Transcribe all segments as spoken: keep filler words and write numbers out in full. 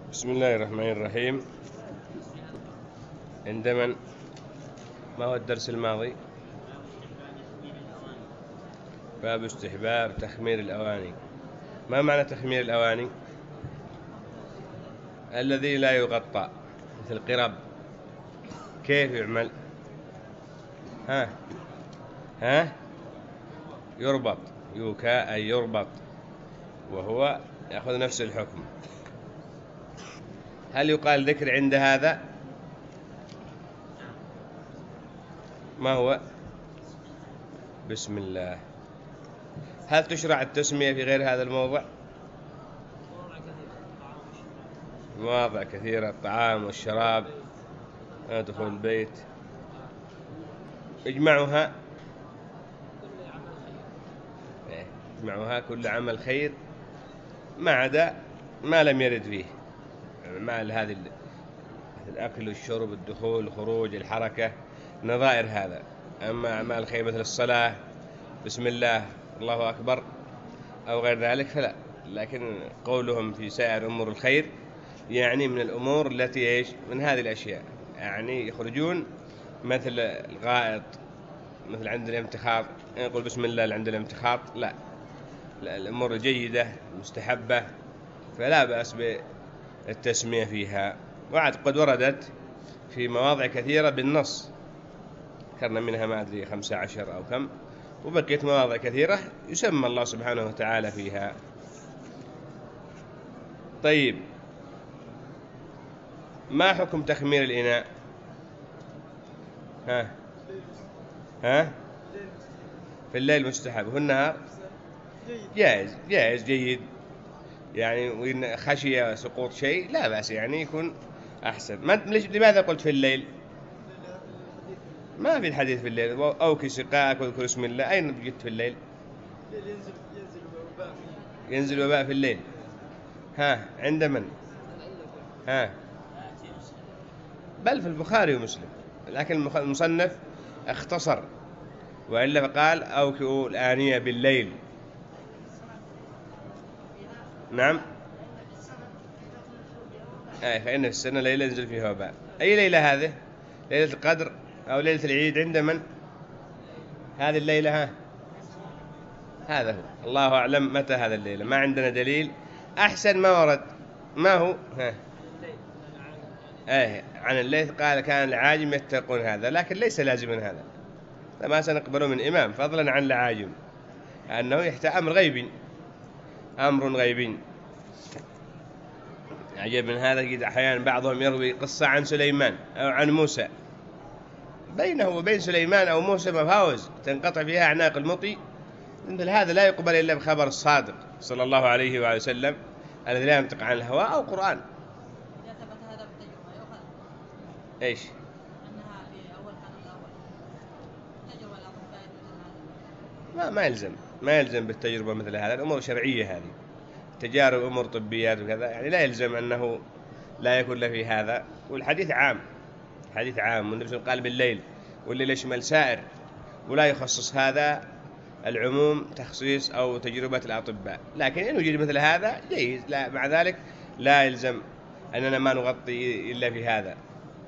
بسم الله الرحمن الرحيم. عندما ما هو الدرس الماضي؟ باب استحباب تخمير الأواني. ما معنى تخمير الأواني؟ الذي لا يغطى مثل قرب. كيف يعمل؟ ها ها يربط. يوكا أي يربط، وهو يأخذ نفس الحكم. هل يقال ذكر عند هذا؟ ما هو؟ بسم الله. هل تشرع التسمية في غير هذا الموضع؟ مواضع كثيرة، الطعام والشراب، دخول البيت. اجمعها اجمعها كل عمل خير ما عدا ما لم يرد فيه، مع هذه الأكل والشرب، الدخول الخروج، الحركة، نظائر هذا. أما أعمال الخير مثل الصلاة، بسم الله، الله أكبر، أو غير ذلك فلا. لكن قولهم في سائر أمور الخير يعني من الأمور التي إيش من هذه الأشياء، يعني يخرجون مثل الغائط، مثل عند الامتخاط يقول بسم الله عند الامتخاط، لا, لا الأمور الجيدة المستحبة فلا بأس بالتسمية فيها. وعد قد وردت في مواضع كثيرة بالنص، ذكرنا منها ما أدري خمسة عشر أو كم، وبقيت مواضع كثيرة يسمى الله سبحانه وتعالى فيها. طيب، ما حكم تخمير الإناء؟ ها ها في الليل مستحب، وفي النهار جائز جائز جيد، يعني وإن خشية سقوط شيء لا بأس، يعني يكون أحسن. ما لماذا قلت في الليل؟ ما في الحديث في الليل أوكي سقاءك واذكر اسم الله، أين جئت في الليل؟ ينزل وباء في الليل. ها عند من؟ ها بل في البخاري ومسلم، لكن المصنف اختصر، وإلا فقال أوكئوا الآنية بالليل. نعم، أي فإن في السنة ليلة ينزل فيها وباء. أي ليلة هذه؟ ليلة القدر أو ليلة العيد عند من؟ هذه الليلة ها هذا هو، الله أعلم متى هذا الليلة، ما عندنا دليل. أحسن ما ورد ما هو ها آه عن الليث قال كان العاجم يتقون هذا، لكن ليس لازما هذا، ما سنقبله من إمام فضلا عن العاجم، أنه يحتاج أمر غيبي، أمر غيبي. عجب من هذا، قد أحيانا بعضهم يروي قصة عن سليمان أو عن موسى، بينه وبين سليمان أو موسى مفاوز تنقطع فيها أعناق المطي، مثل هذا لا يقبل إلا بخبر الصادق صلى الله عليه وآله وسلم الذي لا ينطق عن الهوى أو قرآن. إيش؟ ما ما يلزم ما يلزم بالتجربة مثل هذا، الأمور شرعية هذه، تجارب أمور طبيات وكذا، يعني لا يلزم أنه لا يكون له في هذا. والحديث عام، حديث عام، والنبي صلى الله عليه وسلم قال بالليل، والليل يشمل سائر، ولا يخصص هذا العموم تخصيص أو تجربة الأطباء. لكن إن وجد مثل هذا جيد، لا مع ذلك لا يلزم أننا ما نغطي إلا في هذا.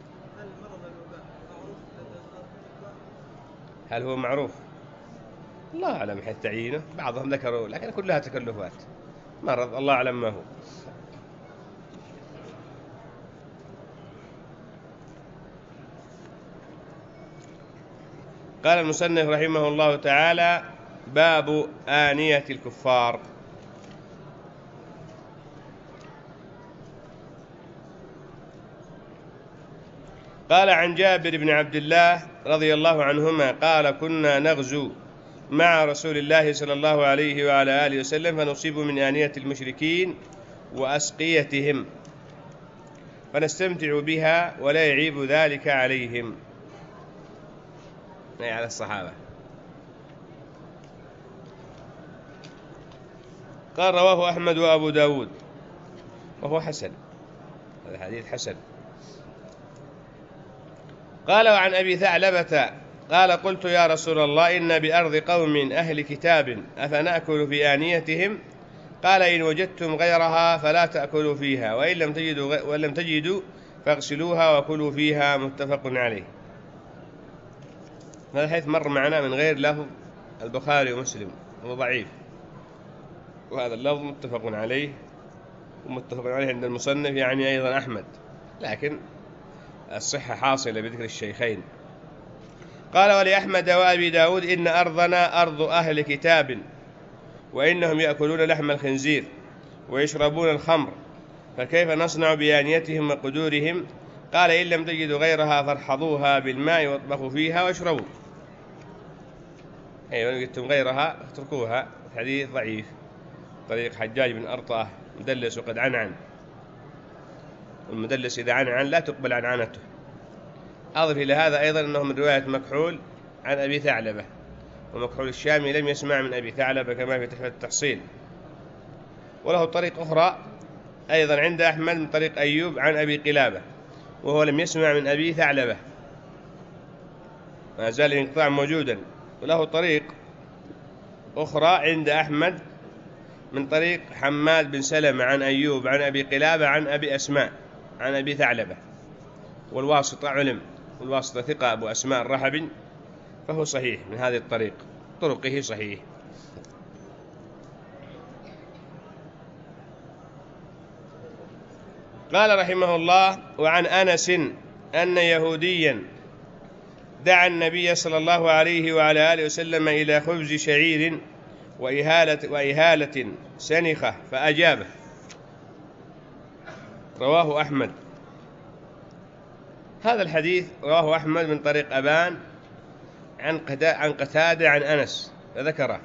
هل هو معروف؟ الله أعلم حيث تعيينه، بعضهم ذكروا لكن كلها تكلفات، مرض الله أعلم ما هو. قال المصنف رحمه الله تعالى: باب آنية الكفار. قال عن جابر بن عبد الله رضي الله عنهما قال: كنا نغزو مع رسول الله صلى الله عليه وعلى آله وسلم فنصيب من آنية المشركين وأسقيتهم فنستمتع بها ولا يعيب ذلك عليهم، أي على الصحابة. قال رواه أحمد وأبو داود وهو حسن، هذا الحديث حسن. قال وعن أبي ثعلبة قال: قلت يا رسول الله إن بأرض قوم أهل كتاب أفنأكل في آنيتهم؟ قال إن وجدتم غيرها فلا تأكلوا فيها، وإن لم تجدوا وإن لم تجدوا فاغسلوها وكلوا فيها، متفق عليه. هذا الحديث مر معنا من غير لفظ البخاري ومسلم، هو ضعيف، وهذا اللفظ متفق عليه، ومتفق عليه عند المصنف يعني أيضا أحمد، لكن الصحة حاصلة بذكر الشيخين. قال ولأحمد وأبي داود إن أرضنا أرض أهل كتاب، وإنهم يأكلون لحم الخنزير ويشربون الخمر، فكيف نصنع بآنيتهم وقدورهم؟ قال إن لم تجدوا غيرها فارحضوها بالماء واطبخوا فيها واشربوا. أي وإن وجدتم غيرها اتركوها. حديث ضعيف، طريق حجاج بن أرطاه مدلس وقد عنعن، والمدلس إذا عنعن لا تقبل عنعنته. أضف إلى هذا أيضا أنه من رواية مكحول عن أبي ثعلبة، ومكحول الشامي لم يسمع من أبي ثعلبة كما في تحفة التحصيل. وله طريق أخرى أيضا عند أحمد من طريق أيوب عن أبي قلابة، وهو لم يسمع من أبي ثعلبة، ما زال الانقطاع موجودا. وله طريق أخرى عند أحمد من طريق حماد بن سلمة عن أيوب عن أبي قلابة عن أبي أسماء عن أبي ثعلبة، والواسطة علم، والواسطة ثقة أبو أسماء الرحبي، فهو صحيح من هذه الطريق، طرقه صحيح. قال رحمه الله: وعن أنس أن يهوديا دعا النبي صلى الله عليه وعلى آله وسلم إلى خبز شعير وإهالة, وإهالة سنخة فأجابه. رواه أحمد. هذا الحديث رواه أحمد من طريق أبان عن قتادة عن أنس فذكره،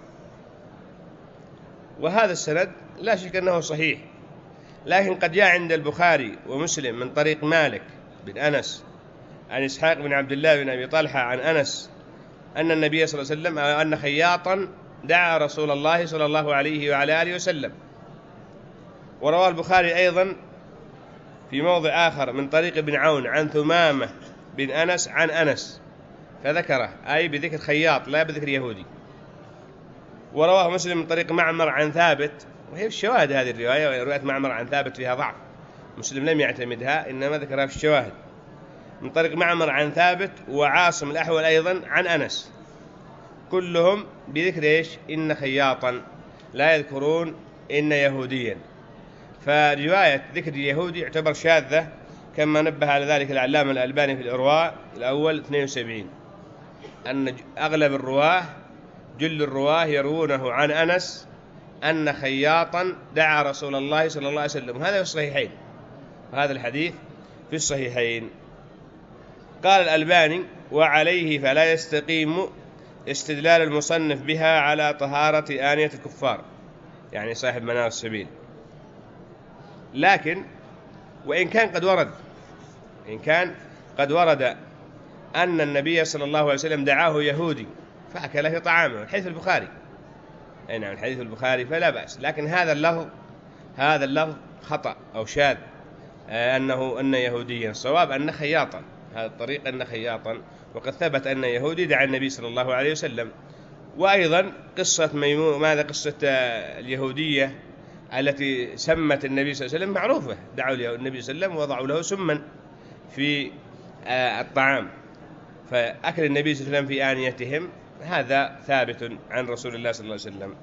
وهذا السند لا شك أنه صحيح، لكن قد جاء عند البخاري ومسلم من طريق مالك بن أنس عن إسحاق بن عبد الله بن أبي طلحة عن أنس أن النبي صلى الله عليه وسلم أن خياطا دعا رسول الله صلى الله عليه وعلى آله وسلم. وروى البخاري أيضا في موضع آخر من طريق ابن عون عن ثمامة بن أنس عن أنس فذكره، أي بذكر خياط لا بذكر يهودي. ورواه مسلم من طريق معمر عن ثابت، وهي الشواهد هذه الرواية، رواية معمر عن ثابت فيها ضعف، مسلم لم يعتمدها إنما ذكرها في الشواهد، من طريق معمر عن ثابت وعاصم الأحول أيضا عن أنس، كلهم بذكر إيش؟ إن خياطا، لا يذكرون إن يهوديا. فرواية ذكر اليهودي يعتبر شاذة، كما نبه على ذلك العلامة الألباني في الإرواء الأول اثنين وسبعين، أن أغلب الرواه جل الرواه يروونه عن أنس أن خياطا دعا رسول الله صلى الله عليه وسلم، هذا في الصحيحين، وهذا الحديث في الصحيحين. قال الألباني: وعليه فلا يستقيم استدلال المصنف بها على طهارة آنية الكفار، يعني صاحب منار السبيل. لكن وإن كان قد ورد إن كان قد ورد أن النبي صلى الله عليه وسلم دعاه يهودي فأكل في طعامه، الحديث البخاري، أي نعم الحديث البخاري، فلا بأس. لكن هذا اللفظ هذا اللفظ خطأ أو شاذ، أنه أن يهوديا، الصواب أن خياطا، هذا الطريق أن خياطا، وقد ثبت أن يهودي دعا النبي صلى الله عليه وسلم. وأيضا قصة ميمون، ماذا قصة اليهودية التي سمت النبي صلى الله عليه وسلم معروفة، دعوا النبي صلى الله عليه وسلم ووضعوا له سما في الطعام، فأكل النبي صلى الله عليه وسلم في آنيتهم هذا ثابت عن رسول الله صلى الله عليه وسلم.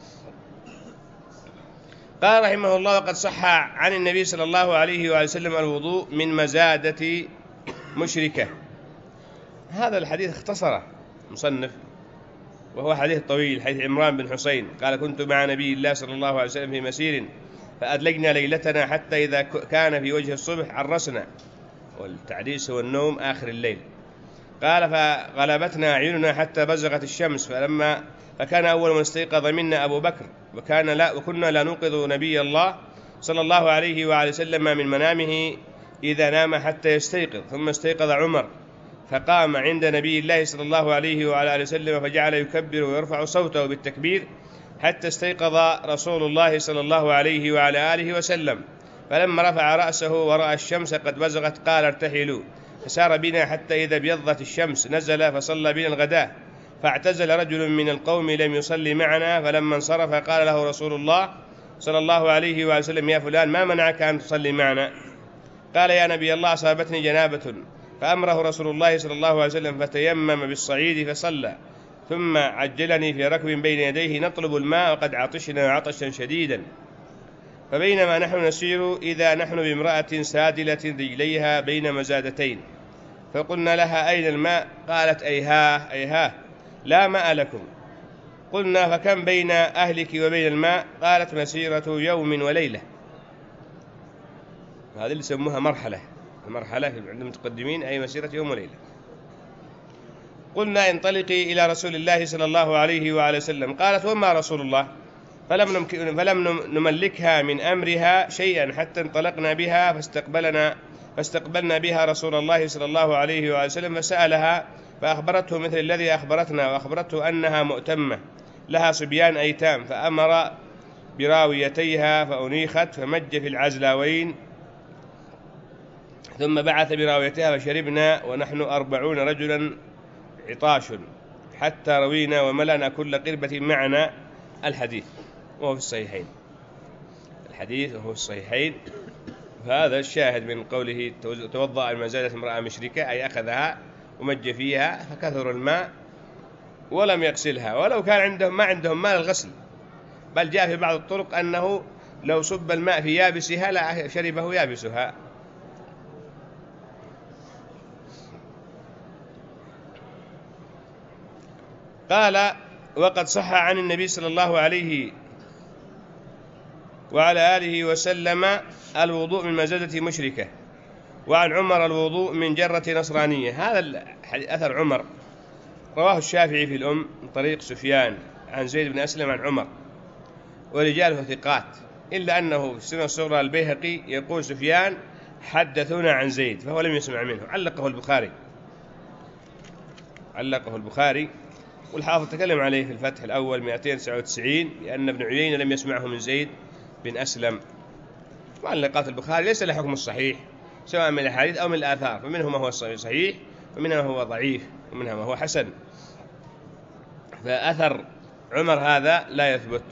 قال رحمه الله: وقد صح عن النبي صلى الله عليه وسلم الوضوء من مزادة مشركة. هذا الحديث اختصره مصنف، وهو حديث طويل، حديث عمران بن حسين قال: كنت مع نبي الله صلى الله عليه وسلم في مسير فأدلجنا ليلتنا حتى إذا كان في وجه الصبح عرسنا، والتعريس هو النوم آخر الليل. قال: فغلبتنا أعيننا حتى بزغت الشمس، فلما فكان أول من استيقظ منا أبو بكر، وكان لا وكنا لا نوقظ نبي الله صلى الله عليه وعلى وسلم من منامه إذا نام حتى يستيقظ. ثم استيقظ عمر فقام عند نبي الله صلى الله عليه وعلى آله وسلم فجعل يكبر ويرفع صوته بالتكبير حتى استيقظ رسول الله صلى الله عليه وعلى آله وسلم. فلما رفع رأسه ورأى الشمس قد بزغت قال: ارتحلوا. فسار بنا حتى إذا ابيضت الشمس نزل فصلى بنا الغداء، فاعتزل رجل من القوم لم يصلي معنا، فلما انصرف قال له رسول الله صلى الله عليه وآله وسلم: يا فلان ما منعك أن تصلي معنا؟ قال: يا نبي الله أصابتني جنابة، فأمره رسول الله صلى الله عليه وسلم فتيمم بالصعيد فصلى، ثم عجلني في ركب بين يديه نطلب الماء وقد عطشنا عطشا شديدا، فبينما نحن نسير إذا نحن بامرأة سادلة رجليها بين مزادتين، فقلنا لها: أين الماء؟ قالت: أيها أيها لا ماء لكم. قلنا: فكم بين أهلك وبين الماء؟ قالت: مسيرة يوم وليلة. هذه اللي يسموها مرحلة، المرحلة عند المتقدمين أي مسيرة يوم وليلة. قلنا: انطلقي إلى رسول الله صلى الله عليه وآله وسلم. قالت: وما رسول الله؟ فلم, فلم نملكها من أمرها شيئا حتى انطلقنا بها فاستقبلنا فاستقبلنا بها رسول الله صلى الله عليه وآله وسلم، فسألها فأخبرته مثل الذي أخبرتنا، وأخبرته أنها مؤتمة لها صبيان أيتام، فأمر براويتيها فأنيخت فمج في العزلاوين، ثم بعث براويتها فشربنا ونحن أربعون رجلا عطاش حتى روينا وملأنا كل قربة معنا. الحديث وهو في الصحيحين، الحديث وهو في الصحيحين. فهذا الشاهد من قوله: توضأ لما زادت امرأة مشركة، أي أخذها ومج فيها فكثر الماء ولم يغسلها، ولو كان عندهم ما عندهم ماء الغسل، بل جاء في بعض الطرق أنه لو صب الماء في يابسها لا شربه يابسها. قال: وقد صح عن النبي صلى الله عليه وعلى آله وسلم الوضوء من مزادة مشركة، وعن عمر الوضوء من جرة نصرانية. هذا أثر عمر رواه الشافعي في الأم من طريق سفيان عن زيد بن أسلم عن عمر، ورجاله ثقات، إلا أنه في السنة الصغرى البيهقي يقول سفيان: حدثونا عن زيد، فهو لم يسمع منه. علقه البخاري علقه البخاري والحافظ تكلم عليه في الفتح الأول مئتين وتسعة وتسعين، لأن ابن عيينة لم يسمعه من زيد بن أسلم. معلقات البخاري ليس له حكم الصحيح، سواء من الأحاديث أو من الآثار، فمنه ما هو صحيح ومنها ما هو ضعيف ومنها ما هو حسن. فأثر عمر هذا لا يثبت.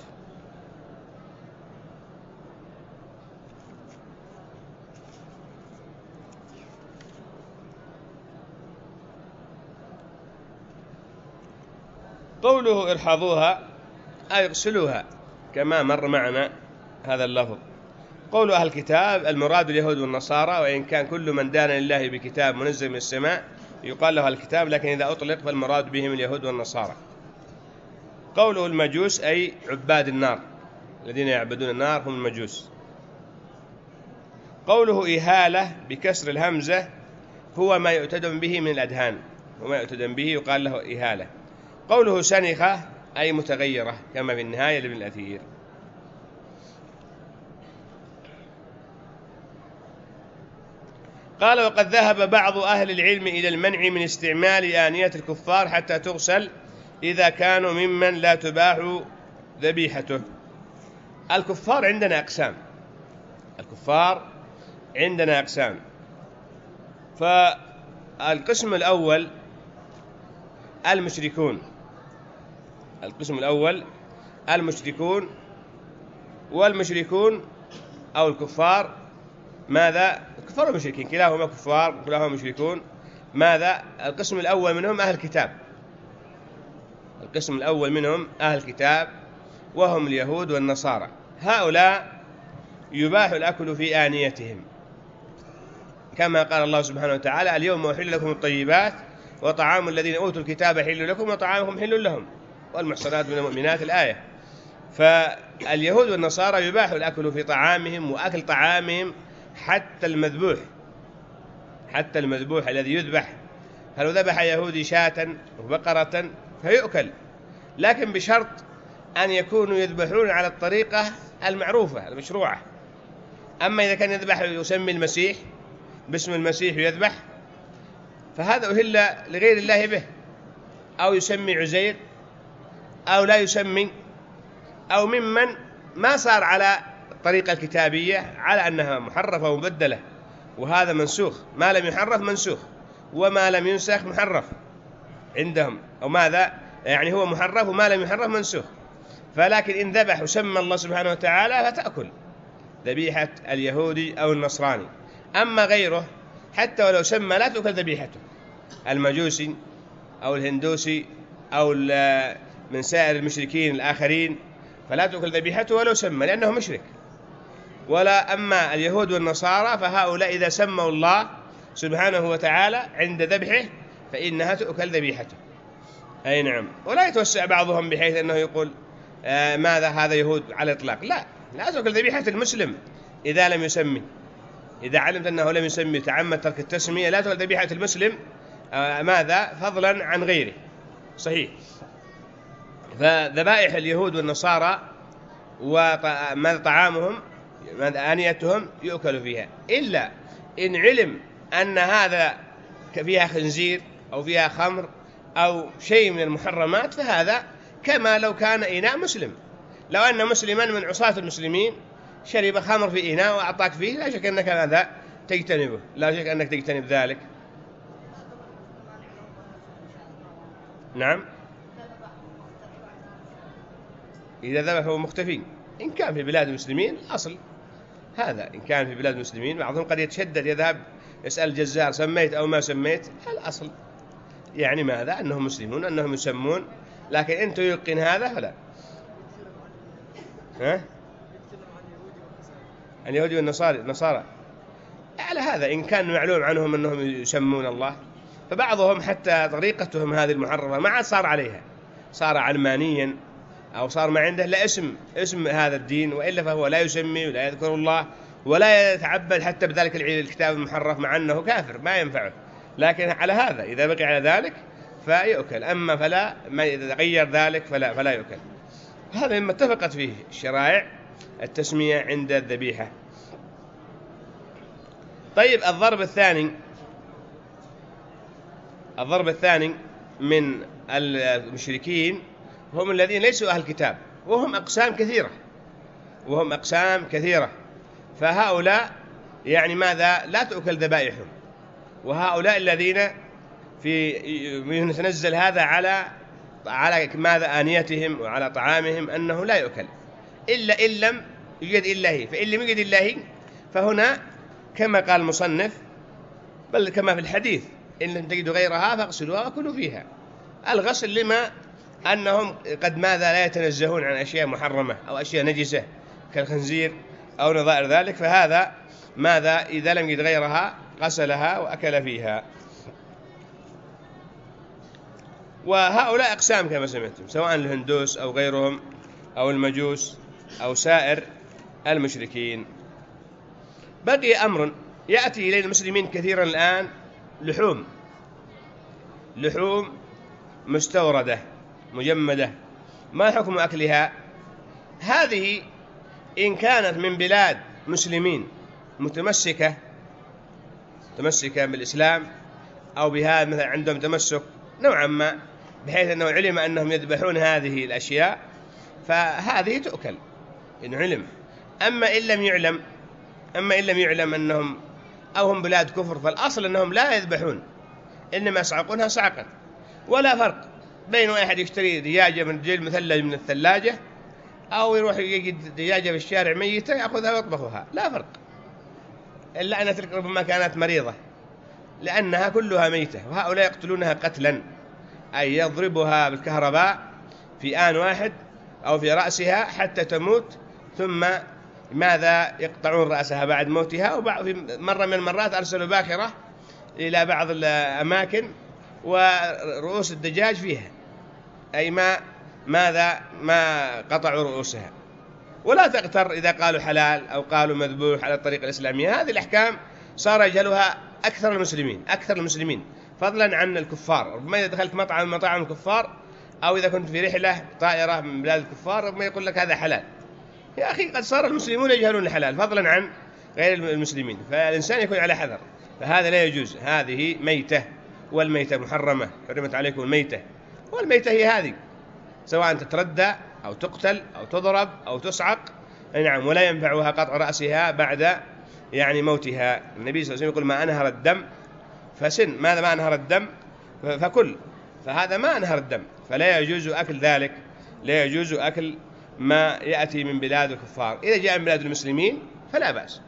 قوله: ارحضوها أي اغسلوها، كما مر معنا هذا اللفظ. قول أهل الكتاب المراد اليهود والنصارى، وإن كان كل من دان لله بكتاب منزل من السماء يقال له الكتاب، لكن إذا أطلق فالمراد بهم اليهود والنصارى. قوله المجوس أي عباد النار، الذين يعبدون النار هم المجوس. قوله إهالة بكسر الهمزة هو ما يؤتدم به من الأدهان، وما يؤتدم به يقال له إهالة. قوله سنخة أي متغيرة، كما في النهاية لابن الأثير. قال: وقد ذهب بعض أهل العلم إلى المنع من استعمال آنية الكفار حتى تغسل إذا كانوا ممن لا تباح ذبيحته. الكفار عندنا أقسام، الكفار عندنا أقسام. فالقسم الأول المشركون، القسم الأول المشركون، والمشركون أو الكفار ماذا؟ الكفار والمشركين كلاهما كفار كلاهما مشركون. ماذا؟ القسم الأول منهم أهل الكتاب، القسم الأول منهم أهل الكتاب وهم اليهود والنصارى. هؤلاء يباح الأكل في آنيتهم، كما قال الله سبحانه وتعالى: اليوم أحل لكم الطيبات وطعام الذين أوتوا الكتاب حل لكم وطعامكم حل لهم والمحصنات من المؤمنات. الآية. فاليهود والنصارى يباح الأكل في طعامهم وأكل طعامهم حتى المذبوح، حتى المذبوح الذي يذبح. فلو ذبح يهودي شاة وبقرة فيؤكل، لكن بشرط أن يكونوا يذبحون على الطريقة المعروفة المشروعة. أما إذا كان يذبح يسمي المسيح باسم المسيح ويذبح، فهذا أهل لغير الله به، أو يسمي عزير أو لا يسمي، أو ممن ما صار على الطريقة الكتابية على أنها محرفة ومبدلة، وهذا منسوخ. ما لم يحرف منسوخ، وما لم ينسخ محرف عندهم، أو ماذا يعني هو محرف وما لم يحرف منسوخ. فلكن إن ذبح وسمى الله سبحانه وتعالى فتأكل ذبيحة اليهودي أو النصراني. أما غيره حتى ولو سمى لا تؤكل ذبيحته، المجوسي أو الهندوسي أو من سائر المشركين الآخرين فلا تؤكل ذبيحته ولو سمى لأنه مشرك. ولا أما اليهود والنصارى فهؤلاء إذا سموا الله سبحانه وتعالى عند ذبحه فإنها تؤكل ذبيحته. أي نعم. ولا يتوسع بعضهم بحيث أنه يقول آه ماذا هذا يهود على الإطلاق، لا، لا تؤكل ذبيحة المسلم إذا لم يسمي. إذا علمت أنه لم يسمي تعمد ترك التسمية لا تؤكل ذبيحة المسلم آه ماذا فضلا عن غيره. صحيح. فذبائح اليهود والنصارى وماذا طعامهم ماذا آنيتهم يؤكل فيها، إلا إن علم أن هذا فيها خنزير أو فيها خمر أو شيء من المحرمات فهذا كما لو كان إناء مسلم. لو أن مسلما من عصاة المسلمين شرب خمر في إناء وأعطاك فيه لا شك أنك ماذا تجتنبه، لا شك أنك تجتنب ذلك. نعم. إذا ذبحوا مختفين إن كان في بلاد المسلمين الأصل هذا، إن كان في بلاد المسلمين بعضهم قد يتشدد يذهب يسأل الجزار سميت أو ما سميت، الأصل يعني ماذا أنهم مسلمون أنهم يسمون، لكن أنت يقن هذا فلا. ها؟ اليهودي والنصارى النصارى على هذا إن كان معلوم عنهم أنهم يسمون الله، فبعضهم حتى طريقتهم هذه المحرمة ما عاد صار عليها، صار علمانيا أو صار ما عنده لا اسم اسم هذا الدين، وإلا فهو لا يسمي ولا يذكر الله ولا يتعبد حتى بذلك الكتاب المحرف مع أنه كافر ما ينفعه. لكن على هذا إذا بقي على ذلك فيؤكل، أما فلا ما إذا غير ذلك فلا فلا يؤكل. هذا مما اتفقت فيه الشرائع التسمية عند الذبيحة. طيب الضرب الثاني الضرب الثاني من المشركين هم الذين ليسوا أهل الكتاب، وهم أقسام كثيرة وهم أقسام كثيرة فهؤلاء يعني ماذا لا تؤكل ذبائحهم، وهؤلاء الذين في يتنزل هذا على على ماذا آنيتهم وعلى طعامهم أنه لا يؤكل إلا إن لم يوجد إلا هي، فإن لم يوجد إلا هي فهنا كما قال المصنف بل كما في الحديث إن لم تجدوا غيرها فاغسلوها وكلوا فيها. الغسل لما أنهم قد ماذا لا يتنزهون عن أشياء محرمة أو أشياء نجسة كالخنزير أو نظائر ذلك، فهذا ماذا إذا لم يجد غيرها غسلها وأكل فيها. وهؤلاء أقسام كما سمعتم سواء الهندوس أو غيرهم أو المجوس أو سائر المشركين. بقي أمر يأتي إلى المسلمين كثيرا الآن، لحوم لحوم مستوردة مجمدة، ما حكم أكلها؟ هذه إن كانت من بلاد مسلمين متمسكة متمسكة بالإسلام أو بها مثلا عندهم تمسك نوعا ما بحيث أنه علم أنهم يذبحون هذه الأشياء فهذه تؤكل إن علم. أما إن لم يعلم أما إن لم يعلم أنهم أو هم بلاد كفر فالأصل أنهم لا يذبحون إنما يصعقونها صعقا، ولا فرق بين واحد يشتري دجاجة من جيل مثلج من الثلاجة أو يروح يجد دجاجة في الشارع ميتة يأخذها ويطبخها، لا فرق، إلا أن تلك ربما كانت مريضة لأنها كلها ميتة، وهؤلاء يقتلونها قتلا أي يضربها بالكهرباء في آن واحد أو في رأسها حتى تموت، ثم ماذا يقطعون رأسها بعد موتها. وفي مرة من المرات أرسلوا باخرة إلى بعض الأماكن ورؤوس الدجاج فيها، أي ما ماذا ما قطعوا رؤوسها. ولا تغتر إذا قالوا حلال أو قالوا مذبوح على الطريقة الإسلامية، هذه الأحكام صار يجهلها أكثر المسلمين أكثر المسلمين فضلا عن الكفار. ربما إذا دخلت مطعم من مطاعم الكفار أو إذا كنت في رحلة طائرة من بلاد الكفار ربما يقول لك هذا حلال. يا أخي قد صار المسلمون يجهلون الحلال فضلا عن غير المسلمين، فالإنسان يكون على حذر، فهذا لا يجوز. هذه ميتة والميتة محرمة، حرمت عليكم الميتة، والميتة هي هذه سواء تتردى أو تقتل أو تضرب أو تصعق، نعم، ولا ينفعها قطع رأسها بعد يعني موتها. النبي صلى الله عليه وسلم يقول ما أنهر الدم فسن، ماذا ما أنهر الدم فكل، فهذا ما أنهر الدم فلا يجوز أكل ذلك، لا يجوز أكل ما يأتي من بلاد الكفار. إذا جاء من بلاد المسلمين فلا بأس.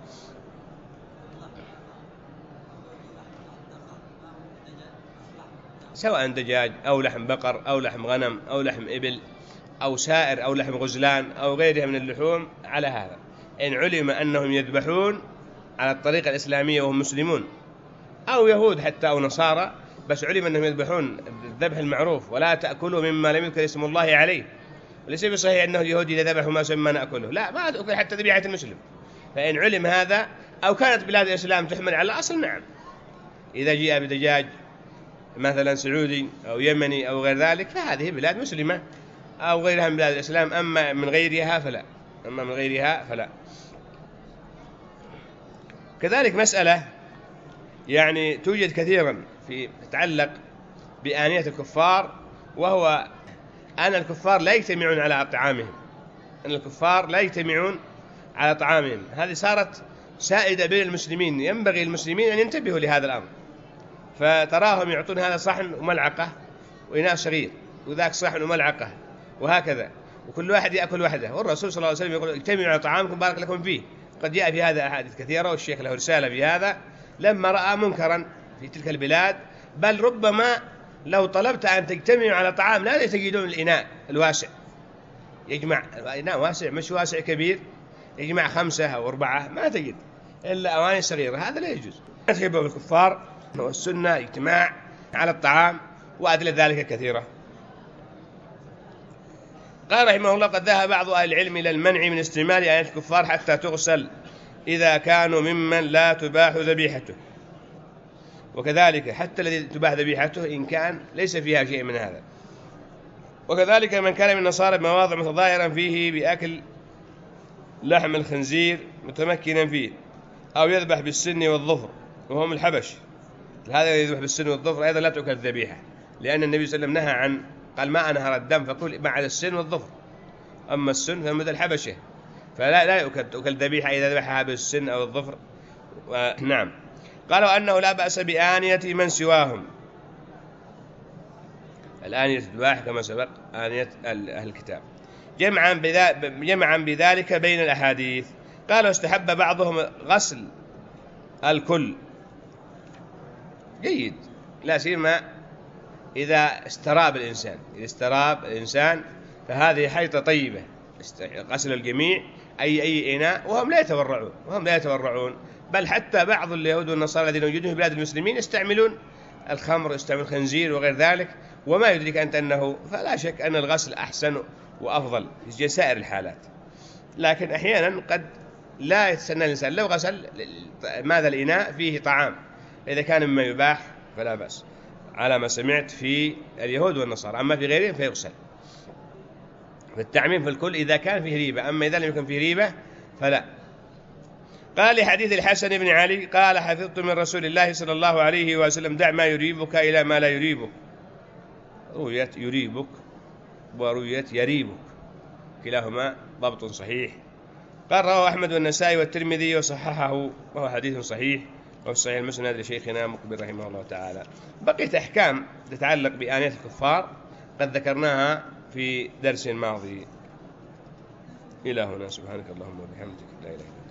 سواء دجاج أو لحم بقر أو لحم غنم أو لحم إبل أو سائر أو لحم غزلان أو غيرها من اللحوم، على هذا إن علم أنهم يذبحون على الطريقة الإسلامية وهم مسلمون أو يهود حتى أو نصارى، بس علم أنهم يذبحون الذبح المعروف، ولا تأكلوا مما لم يذكر اسم الله عليه. وليس بصحيح أنه اليهودي إذا ذبحوا ما سمى نأكله، لا، ما تأكل حتى ذبيحة المسلم. فإن علم هذا أو كانت بلاد الإسلام تحمل على الأصل، نعم. إذا جاء بدجاج مثلا سعودي أو يمني أو غير ذلك فهذه بلاد مسلمة أو غيرها من بلاد الإسلام، أما من غيرها فلا أما من غيرها فلا. كذلك مسألة يعني توجد كثيرا في تتعلق بآنية الكفار، وهو أن الكفار لا يجتمعون على طعامهم أن الكفار لا يجتمعون على طعامهم. هذه صارت سائدة بين المسلمين، ينبغي المسلمين أن ينتبهوا لهذا الأمر. فتراهم يعطون هذا صحن وملعقة وإناء صغير، وذاك صحن وملعقة، وهكذا، وكل واحد يأكل وحده. والرسول صلى الله عليه وسلم يقول اجتمعوا على طعامكم بارك لكم فيه. قد جاء في هذا أحاديث كثيرة، والشيخ له رسالة في هذا لما رأى منكرا في تلك البلاد. بل ربما لو طلبت أن تجتمعوا على طعام لا تجدون الإناء الواسع، يجمع إناء واسع مش واسع كبير يجمع خمسة أو أربعة، ما تجد إلا أواني صغيرة. هذا لا يجوز. يتحب الكفار والسنة اجتماع على الطعام، وأدلة ذلك كثيرة. قال رحمه الله: قد ذهب بعض أهل العلم إلى المنع من استعمال آنية الكفار حتى تغسل إذا كانوا ممن لا تباح ذبيحته، وكذلك حتى الذي تباح ذبيحته إن كان ليس فيها شيء من هذا. وكذلك من كان من النصارى بمواضع متظاهرا فيه بأكل لحم الخنزير متمكنا فيه، أو يذبح بالسن والظفر وهم الحبش. هذا يذبح بالسن والظفر أيضا لا تؤكل الذبيحة، لأن النبي صلى الله عليه وسلم نهى عن، قال: ما أنهر الدم فكل ما عدا السن والظفر، أما السن فمثل الحبشة، فلا لا يؤكل الذبيحة إذا ذبحها بالسن أو الظفر. نعم. قالوا أنه لا بأس بآنية من سواهم. الآنية تذبح كما سبق آنية أهل الكتاب، جمعا جمعا بذلك بين الأحاديث. قالوا استحب بعضهم غسل الكل، جيد، لا سيما إذا استراب الإنسان إذا استراب الإنسان فهذه حيطة طيبة، غسل الجميع أي أي إناء، وهم لا يتورعون وهم لا يتورعون بل حتى بعض اليهود والنصارى الذين يوجدون في بلاد المسلمين يستعملون الخمر، يستعملون الخنزير وغير ذلك، وما يدرك أنت أنه، فلا شك أن الغسل أحسن وأفضل في سائر الحالات. لكن أحيانا قد لا يتسنى الإنسان لو غسل ماذا الإناء فيه طعام، إذا كان مما يباح فلا بأس على ما سمعت في اليهود والنصارى، أما في غيرهم فيغسل. فالتعميم في الكل إذا كان فيه ريبة، أما إذا لم يكن فيه ريبة فلا. قال لحديث الحسن بن علي قال: حفظت من رسول الله صلى الله عليه وسلم: دع ما يريبك إلى ما لا يريبك. رؤية يريبك ورؤية يريبك كلاهما ضبط صحيح. قال: رواه أحمد والنسائي والترمذي وصححه، وهو حديث صحيح، وفي صحيح المسند لشيخنا مقبل رحمه الله تعالى. بقيت أحكام تتعلق بآنية الكفار قد ذكرناها في درس ماضي. إلى هنا، سبحانك اللهم وبحمدك، لا إله إلا أنت.